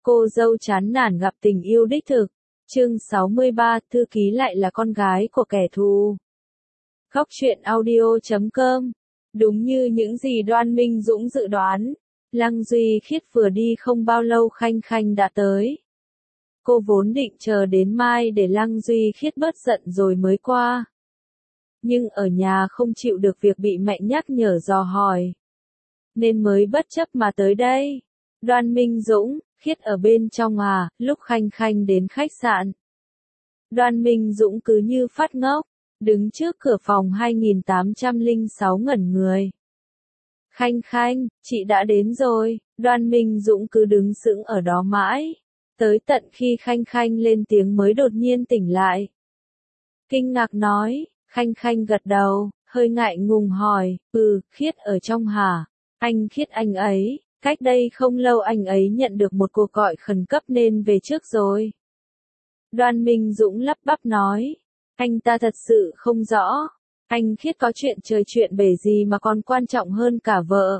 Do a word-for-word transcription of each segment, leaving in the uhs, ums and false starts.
Cô dâu chán nản gặp tình yêu đích thực. Chương sáu mươi ba, thư ký lại là con gái của kẻ thù. Góc truyện audio chấm com. Đúng như những gì Đoan Minh Dũng dự đoán, Lăng Duy Khiết vừa đi không bao lâu Khanh Khanh đã tới. Cô vốn định chờ đến mai để Lăng Duy Khiết bớt giận rồi mới qua. Nhưng ở nhà không chịu được việc bị mẹ nhắc nhở dò hỏi, nên mới bất chấp mà tới đây. Đoan Minh Dũng, Khiết ở bên trong à, lúc Khanh Khanh đến khách sạn. Đoan Minh Dũng cứ như phát ngốc, đứng trước cửa phòng hai nghìn tám trăm lẻ sáu ngẩn người. Khanh Khanh, chị đã đến rồi. Đoan Minh Dũng cứ đứng sững ở đó mãi, tới tận khi Khanh Khanh lên tiếng mới đột nhiên tỉnh lại. Kinh ngạc nói, Khanh Khanh gật đầu, hơi ngại ngùng hỏi, ừ, Khiết ở trong hả? Anh Khiết anh ấy, cách đây không lâu anh ấy nhận được một cuộc gọi khẩn cấp nên về trước rồi. Đoan Minh Dũng lắp bắp nói, anh ta thật sự không rõ, anh Khiết có chuyện trời chuyện bể gì mà còn quan trọng hơn cả vợ.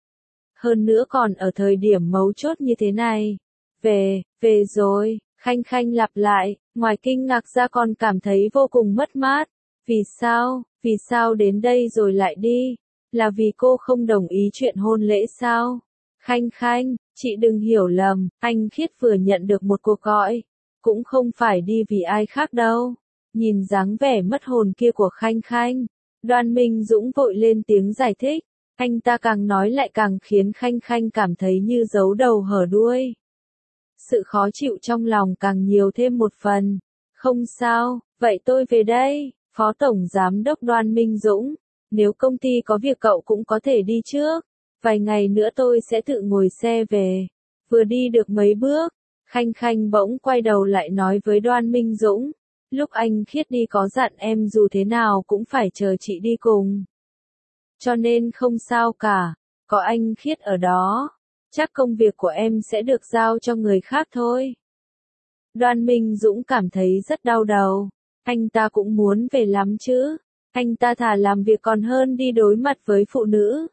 Hơn nữa còn ở thời điểm mấu chốt như thế này. Về, về rồi, Khanh Khanh lặp lại, ngoài kinh ngạc ra còn cảm thấy vô cùng mất mát. Vì sao, vì sao đến đây rồi lại đi? Là vì cô không đồng ý chuyện hôn lễ sao? Khanh Khanh, chị đừng hiểu lầm, anh Khiết vừa nhận được một cuộc gọi, cũng không phải đi vì ai khác đâu. Nhìn dáng vẻ mất hồn kia của Khanh Khanh, Đoan Minh Dũng vội lên tiếng giải thích, anh ta càng nói lại càng khiến Khanh Khanh cảm thấy như giấu đầu hở đuôi. Sự khó chịu trong lòng càng nhiều thêm một phần. Không sao, vậy tôi về đây. Phó Tổng Giám đốc Đoan Minh Dũng, nếu công ty có việc cậu cũng có thể đi trước, vài ngày nữa tôi sẽ tự ngồi xe về. Vừa đi được mấy bước, Khanh Khanh bỗng quay đầu lại nói với Đoan Minh Dũng, lúc anh Khiết đi có dặn em dù thế nào cũng phải chờ chị đi cùng. Cho nên không sao cả, có anh Khiết ở đó, chắc công việc của em sẽ được giao cho người khác thôi. Đoan Minh Dũng cảm thấy rất đau đầu. Anh ta cũng muốn về lắm chứ. Anh ta thà làm việc còn hơn đi đối mặt với phụ nữ.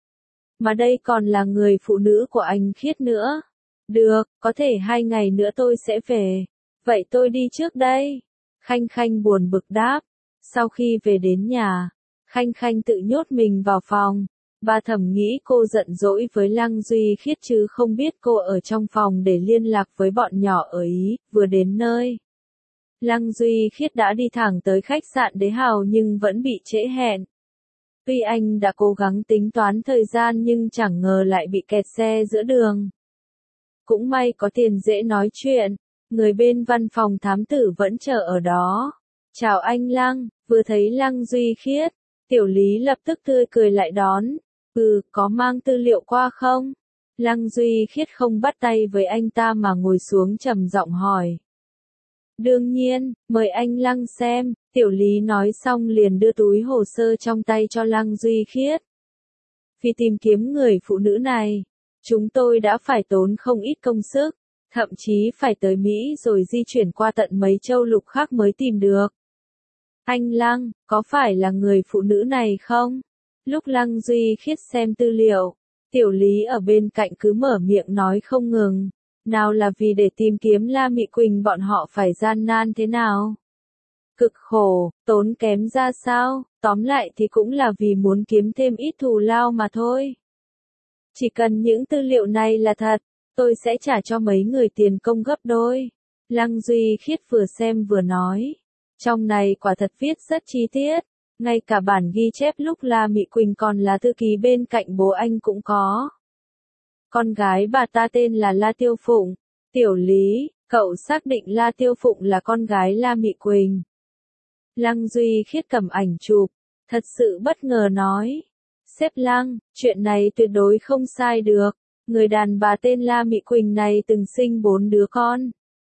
Mà đây còn là người phụ nữ của anh Khiết nữa. Được, có thể hai ngày nữa tôi sẽ về. Vậy tôi đi trước đây. Khanh Khanh buồn bực đáp. Sau khi về đến nhà, Khanh Khanh tự nhốt mình vào phòng. Bà thầm nghĩ cô giận dỗi với Lăng Duy Khiết chứ không biết cô ở trong phòng để liên lạc với bọn nhỏ ở Ý. Vừa đến nơi, Lăng Duy Khiết đã đi thẳng tới khách sạn Đế Hào nhưng vẫn bị trễ hẹn. Tuy anh đã cố gắng tính toán thời gian nhưng chẳng ngờ lại bị kẹt xe giữa đường. Cũng may có Tiền dễ nói chuyện, người bên văn phòng thám tử vẫn chờ ở đó. Chào anh Lăng, vừa thấy Lăng Duy Khiết, Tiểu Lý lập tức tươi cười lại đón. Ừ, có mang tư liệu qua không? Lăng Duy Khiết không bắt tay với anh ta mà ngồi xuống trầm giọng hỏi. Đương nhiên, mời anh Lăng xem, Tiểu Lý nói xong liền đưa túi hồ sơ trong tay cho Lăng Duy Khiết. Vì tìm kiếm người phụ nữ này, chúng tôi đã phải tốn không ít công sức, thậm chí phải tới Mỹ rồi di chuyển qua tận mấy châu lục khác mới tìm được. Anh Lăng, có phải là người phụ nữ này không? Lúc Lăng Duy Khiết xem tư liệu, Tiểu Lý ở bên cạnh cứ mở miệng nói không ngừng. Nào là vì để tìm kiếm La Mị Quỳnh bọn họ phải gian nan thế nào? Cực khổ, tốn kém ra sao? Tóm lại thì cũng là vì muốn kiếm thêm ít thù lao mà thôi. Chỉ cần những tư liệu này là thật, tôi sẽ trả cho mấy người tiền công gấp đôi. Lăng Duy Khiết vừa xem vừa nói. Trong này quả thật viết rất chi tiết. Ngay cả bản ghi chép lúc La Mị Quỳnh còn là thư ký bên cạnh bố anh cũng có. Con gái bà ta tên là La Tiêu Phụng. Tiểu Lý, cậu xác định La Tiêu Phụng là con gái La Mị Quỳnh. Lăng Duy Khiết cầm ảnh chụp, thật sự bất ngờ nói. Sếp Lăng, chuyện này tuyệt đối không sai được. Người đàn bà tên La Mị Quỳnh này từng sinh bốn đứa con.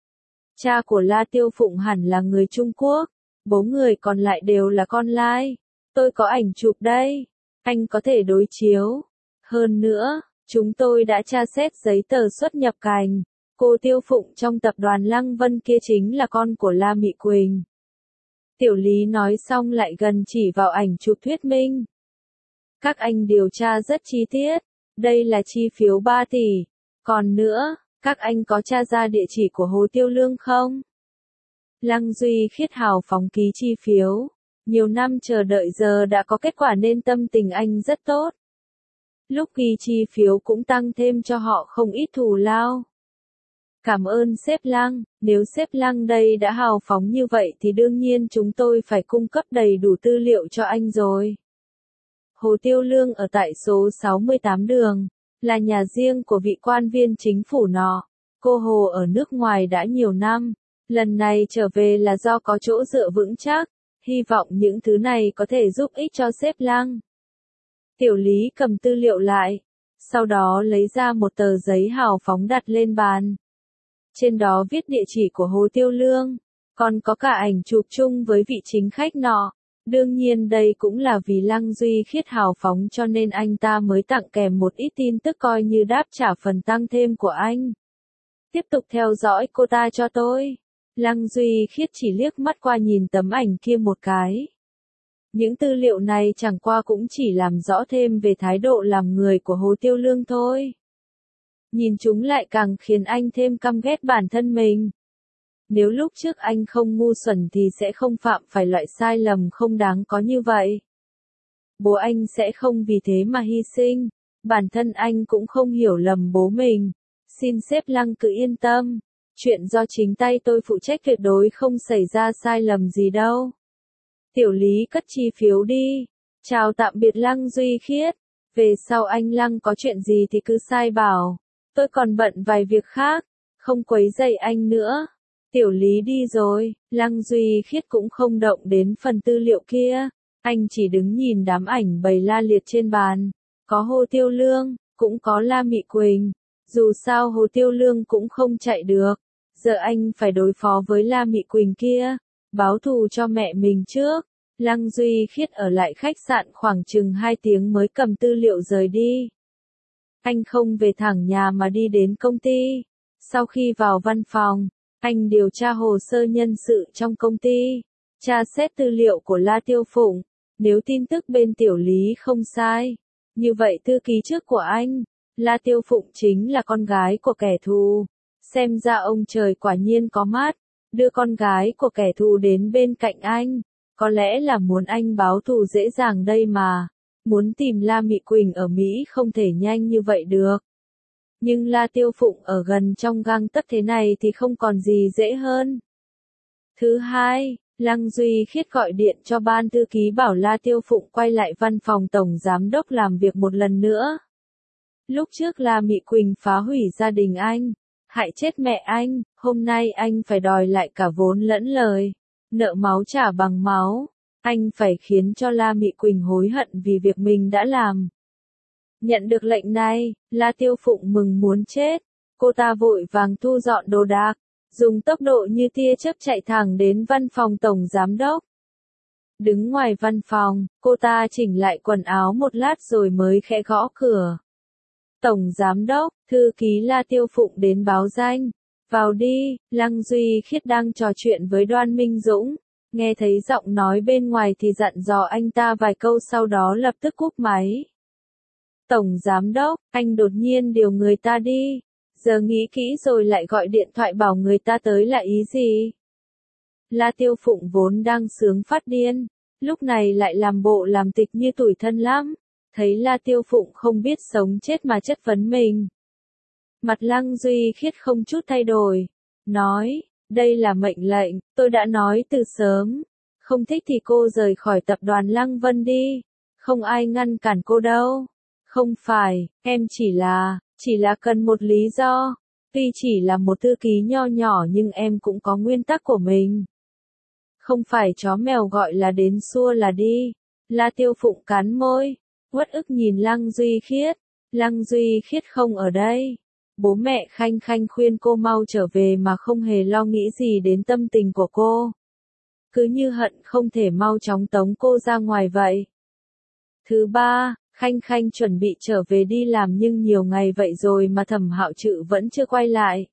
Cha của La Tiêu Phụng hẳn là người Trung Quốc, bố người còn lại đều là con lai. Tôi có ảnh chụp đây, anh có thể đối chiếu. Hơn nữa, chúng tôi đã tra xét giấy tờ xuất nhập cảnh. Cô Tiêu Phụng trong tập đoàn Lăng Vân kia chính là con của La Mị Quỳnh. Tiểu Lý nói xong lại gần chỉ vào ảnh chụp thuyết minh. Các anh điều tra rất chi tiết. Đây là chi phiếu ba tỷ. Còn nữa, Các anh có tra ra địa chỉ của Hồ Tiêu Lương không? Lăng Duy Khiết hào phóng ký chi phiếu. Nhiều năm chờ đợi giờ đã có kết quả nên tâm tình anh rất tốt. Lúc ghi chi phiếu cũng tăng thêm cho họ không ít thù lao. Cảm ơn sếp Lăng, nếu sếp Lăng đây đã hào phóng như vậy thì đương nhiên chúng tôi phải cung cấp đầy đủ tư liệu cho anh rồi. Hồ Tiêu Lương ở tại số sáu mươi tám đường, là nhà riêng của vị quan viên chính phủ nọ. Cô Hồ ở nước ngoài đã nhiều năm, lần này trở về là do có chỗ dựa vững chắc, hy vọng những thứ này có thể giúp ích cho sếp Lăng. Tiểu Lý cầm tư liệu lại, sau đó lấy ra một tờ giấy hào phóng đặt lên bàn. Trên đó viết địa chỉ của Hồ Tiêu Lương, còn có cả ảnh chụp chung với vị chính khách nọ. Đương nhiên đây cũng là vì Lăng Duy Khiết hào phóng cho nên anh ta mới tặng kèm một ít tin tức coi như đáp trả phần tăng thêm của anh. Tiếp tục theo dõi cô ta cho tôi. Lăng Duy Khiết chỉ liếc mắt qua nhìn tấm ảnh kia một cái. Những tư liệu này chẳng qua cũng chỉ làm rõ thêm về thái độ làm người của Hồ Tiêu Lương thôi. Nhìn chúng lại càng khiến anh thêm căm ghét bản thân mình. Nếu lúc trước anh không ngu xuẩn thì sẽ không phạm phải loại sai lầm không đáng có như vậy. Bố anh sẽ không vì thế mà hy sinh. Bản thân anh cũng không hiểu lầm bố mình. Xin sếp Lăng cứ yên tâm. Chuyện do chính tay tôi phụ trách tuyệt đối không xảy ra sai lầm gì đâu. Tiểu Lý cất chi phiếu đi. Chào tạm biệt Lăng Duy Khiết. Về sau anh Lăng có chuyện gì thì cứ sai bảo. Tôi còn bận vài việc khác. Không quấy rầy anh nữa. Tiểu Lý đi rồi, Lăng Duy Khiết cũng không động đến phần tư liệu kia. Anh chỉ đứng nhìn đám ảnh bày la liệt trên bàn. Có Hồ Tiêu Lương, cũng có La Mị Quỳnh. Dù sao Hồ Tiêu Lương cũng không chạy được. Giờ anh phải đối phó với La Mị Quỳnh kia. Báo thù cho mẹ mình trước. Lăng Duy Khiết ở lại khách sạn khoảng chừng hai tiếng mới cầm tư liệu rời đi. Anh không về thẳng nhà mà đi đến công ty. Sau khi vào văn phòng, anh điều tra hồ sơ nhân sự trong công ty, tra xét tư liệu của La Tiêu Phụng. Nếu tin tức bên Tiểu Lý không sai, như vậy thư ký trước của anh, La Tiêu Phụng chính là con gái của kẻ thù. Xem ra ông trời quả nhiên có mắt, đưa con gái của kẻ thù đến bên cạnh anh. Có lẽ là muốn anh báo thù dễ dàng đây mà. Muốn tìm La Mị Quỳnh ở Mỹ không thể nhanh như vậy được. Nhưng La Tiêu Phụng ở gần trong gang tấc thế này thì không còn gì dễ hơn. Thứ hai, Lăng Duy Khiết gọi điện cho ban thư ký bảo La Tiêu Phụng quay lại văn phòng tổng giám đốc làm việc một lần nữa. Lúc trước La Mị Quỳnh phá hủy gia đình anh, hại chết mẹ anh, hôm nay anh phải đòi lại cả vốn lẫn lời. Nợ máu trả bằng máu. Anh phải khiến cho La Mị Quỳnh hối hận vì việc mình đã làm. Nhận được lệnh này, La Tiêu Phụng mừng muốn chết. Cô ta vội vàng thu dọn đồ đạc, dùng tốc độ như tia chớp chạy thẳng đến văn phòng tổng giám đốc. Đứng ngoài văn phòng, cô ta chỉnh lại quần áo một lát rồi mới khẽ gõ cửa. Tổng giám đốc, thư ký La Tiêu Phụng đến báo danh. Vào đi, Lăng Duy Khiết đang trò chuyện với Đoan Minh Dũng. Nghe thấy giọng nói bên ngoài thì dặn dò anh ta vài câu sau đó lập tức cúp máy. Tổng giám đốc, anh đột nhiên điều người ta đi. Giờ nghĩ kỹ rồi lại gọi điện thoại bảo người ta tới là ý gì? La Tiêu Phụng vốn đang sướng phát điên. Lúc này lại làm bộ làm tịch như tủi thân lắm. Thấy La Tiêu Phụng không biết sống chết mà chất vấn mình. Mặt Lăng Duy Khiết không chút thay đổi. Nói, đây là mệnh lệnh, tôi đã nói từ sớm. Không thích thì cô rời khỏi tập đoàn Lăng Vân đi. Không ai ngăn cản cô đâu. Không phải, em chỉ là, chỉ là cần một lý do. Tuy chỉ là một thư ký nho nhỏ nhưng em cũng có nguyên tắc của mình. Không phải chó mèo gọi là đến xua là đi. La Tiêu Phụng cắn môi, uất ức nhìn Lăng Duy Khiết. Lăng Duy Khiết không ở đây. Bố mẹ Khanh Khanh khuyên cô mau trở về mà không hề lo nghĩ gì đến tâm tình của cô. Cứ như hận không thể mau chóng tống cô ra ngoài vậy. Thứ ba, Khanh Khanh chuẩn bị trở về đi làm nhưng nhiều ngày vậy rồi mà Thẩm Hạo Trự vẫn chưa quay lại.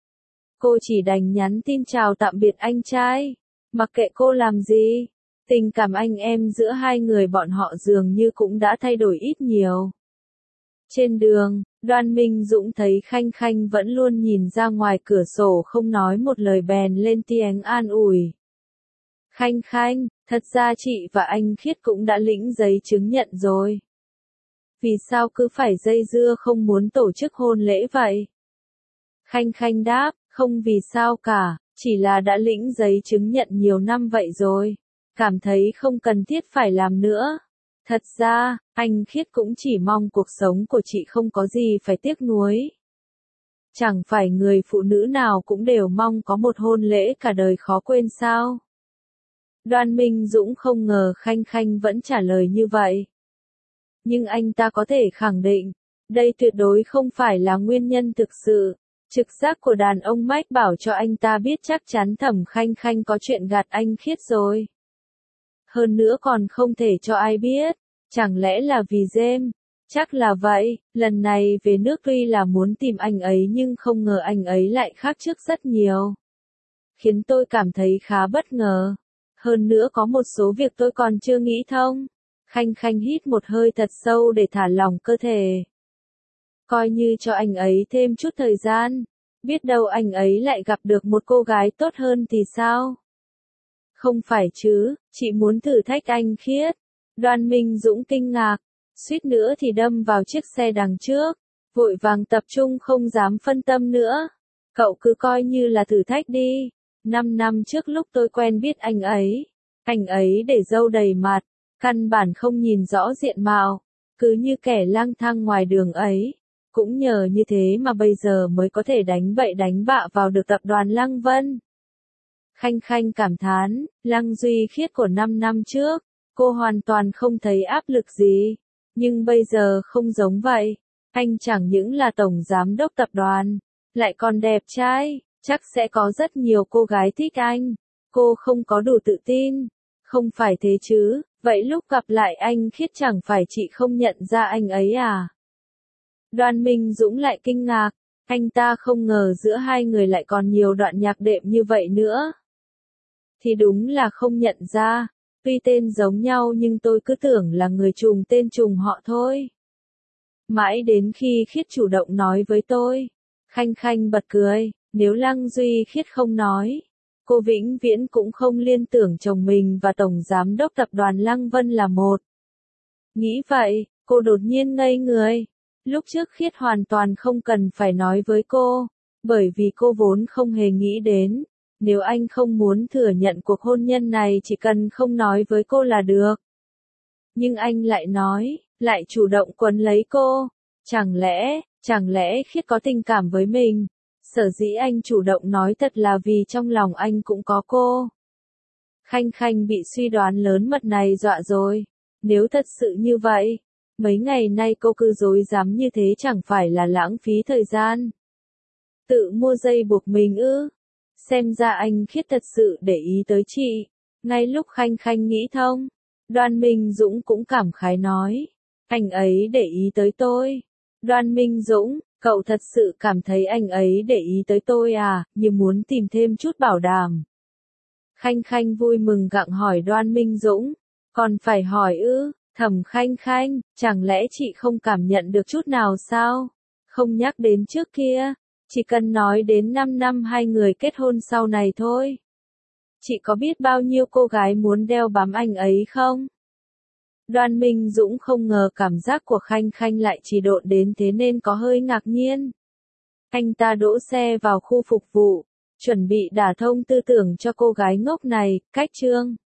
Cô chỉ đành nhắn tin chào tạm biệt anh trai. Mặc kệ cô làm gì, tình cảm anh em giữa hai người bọn họ dường như cũng đã thay đổi ít nhiều. Trên đường, Đoan Minh Dũng thấy Khanh Khanh vẫn luôn nhìn ra ngoài cửa sổ không nói một lời bèn lên tiếng an ủi. Khanh Khanh, thật ra chị và anh Khiết cũng đã lĩnh giấy chứng nhận rồi. Vì sao cứ phải dây dưa không muốn tổ chức hôn lễ vậy? Khanh Khanh đáp, không vì sao cả, chỉ là đã lĩnh giấy chứng nhận nhiều năm vậy rồi. Cảm thấy không cần thiết phải làm nữa. Thật ra, anh Khiết cũng chỉ mong cuộc sống của chị không có gì phải tiếc nuối. Chẳng phải người phụ nữ nào cũng đều mong có một hôn lễ cả đời khó quên sao? Đoan Minh Dũng không ngờ Khanh Khanh vẫn trả lời như vậy. Nhưng anh ta có thể khẳng định, đây tuyệt đối không phải là nguyên nhân thực sự. Trực giác của đàn ông mách bảo cho anh ta biết chắc chắn Thẩm Khanh Khanh có chuyện gạt anh Khiết rồi. Hơn nữa còn không thể cho ai biết. Chẳng lẽ là vì James? Chắc là vậy, lần này về nước tuy là muốn tìm anh ấy nhưng không ngờ anh ấy lại khác trước rất nhiều. Khiến tôi cảm thấy khá bất ngờ. Hơn nữa có một số việc tôi còn chưa nghĩ thông. Khanh Khanh hít một hơi thật sâu để thả lỏng cơ thể. Coi như cho anh ấy thêm chút thời gian. Biết đâu anh ấy lại gặp được một cô gái tốt hơn thì sao? Không phải chứ, chị muốn thử thách anh Khiết. Đoan Minh Dũng kinh ngạc, suýt nữa thì đâm vào chiếc xe đằng trước, vội vàng tập trung không dám phân tâm nữa. Cậu cứ coi như là thử thách đi. Năm năm trước lúc tôi quen biết anh ấy, anh ấy để râu đầy mặt, căn bản không nhìn rõ diện mạo, cứ như kẻ lang thang ngoài đường ấy. Cũng nhờ như thế mà bây giờ mới có thể đánh bậy đánh bạ vào được tập đoàn Lăng Vân. Khanh Khanh cảm thán, Lăng Duy Khiết của năm năm trước, cô hoàn toàn không thấy áp lực gì. Nhưng bây giờ không giống vậy. Anh chẳng những là tổng giám đốc tập đoàn, lại còn đẹp trai, chắc sẽ có rất nhiều cô gái thích anh. Cô không có đủ tự tin. Không phải thế chứ, vậy lúc gặp lại anh Khiết chẳng phải chị không nhận ra anh ấy à? Đoan Minh Dũng lại kinh ngạc, anh ta không ngờ giữa hai người lại còn nhiều đoạn nhạc đệm như vậy nữa. Thì đúng là không nhận ra, tuy tên giống nhau nhưng tôi cứ tưởng là người trùng tên trùng họ thôi. Mãi đến khi Khiết chủ động nói với tôi, Khanh Khanh bật cười, nếu Lăng Duy Khiết không nói, cô vĩnh viễn cũng không liên tưởng chồng mình và tổng giám đốc tập đoàn Lăng Vân là một. Nghĩ vậy, cô đột nhiên ngây người. Lúc trước Khiết hoàn toàn không cần phải nói với cô, bởi vì cô vốn không hề nghĩ đến, nếu anh không muốn thừa nhận cuộc hôn nhân này chỉ cần không nói với cô là được. Nhưng anh lại nói, lại chủ động quấn lấy cô, chẳng lẽ, chẳng lẽ Khiết có tình cảm với mình, sở dĩ anh chủ động nói thật là vì trong lòng anh cũng có cô. Khanh Khanh bị suy đoán lớn mật này dọa rồi, nếu thật sự như vậy. Mấy ngày nay cô cứ dối dám như thế chẳng phải là lãng phí thời gian. Tự mua dây buộc mình ư? Xem ra anh Khiết thật sự để ý tới chị. Ngay lúc Khanh Khanh nghĩ thông, Đoan Minh Dũng cũng cảm khái nói. Anh ấy để ý tới tôi. Đoan Minh Dũng, cậu thật sự cảm thấy anh ấy để ý tới tôi à, như muốn tìm thêm chút bảo đảm. Khanh Khanh vui mừng gặng hỏi Đoan Minh Dũng. Còn phải hỏi ư? Thẩm Khanh Khanh, chẳng lẽ chị không cảm nhận được chút nào sao? Không nhắc đến trước kia, chỉ cần nói đến năm năm hai người kết hôn sau này thôi. Chị có biết bao nhiêu cô gái muốn đeo bám anh ấy không? Đoan Minh Dũng không ngờ cảm giác của Khanh Khanh lại trì độn đến thế nên có hơi ngạc nhiên. Anh ta đỗ xe vào khu phục vụ, chuẩn bị đả thông tư tưởng cho cô gái ngốc này, cách chương.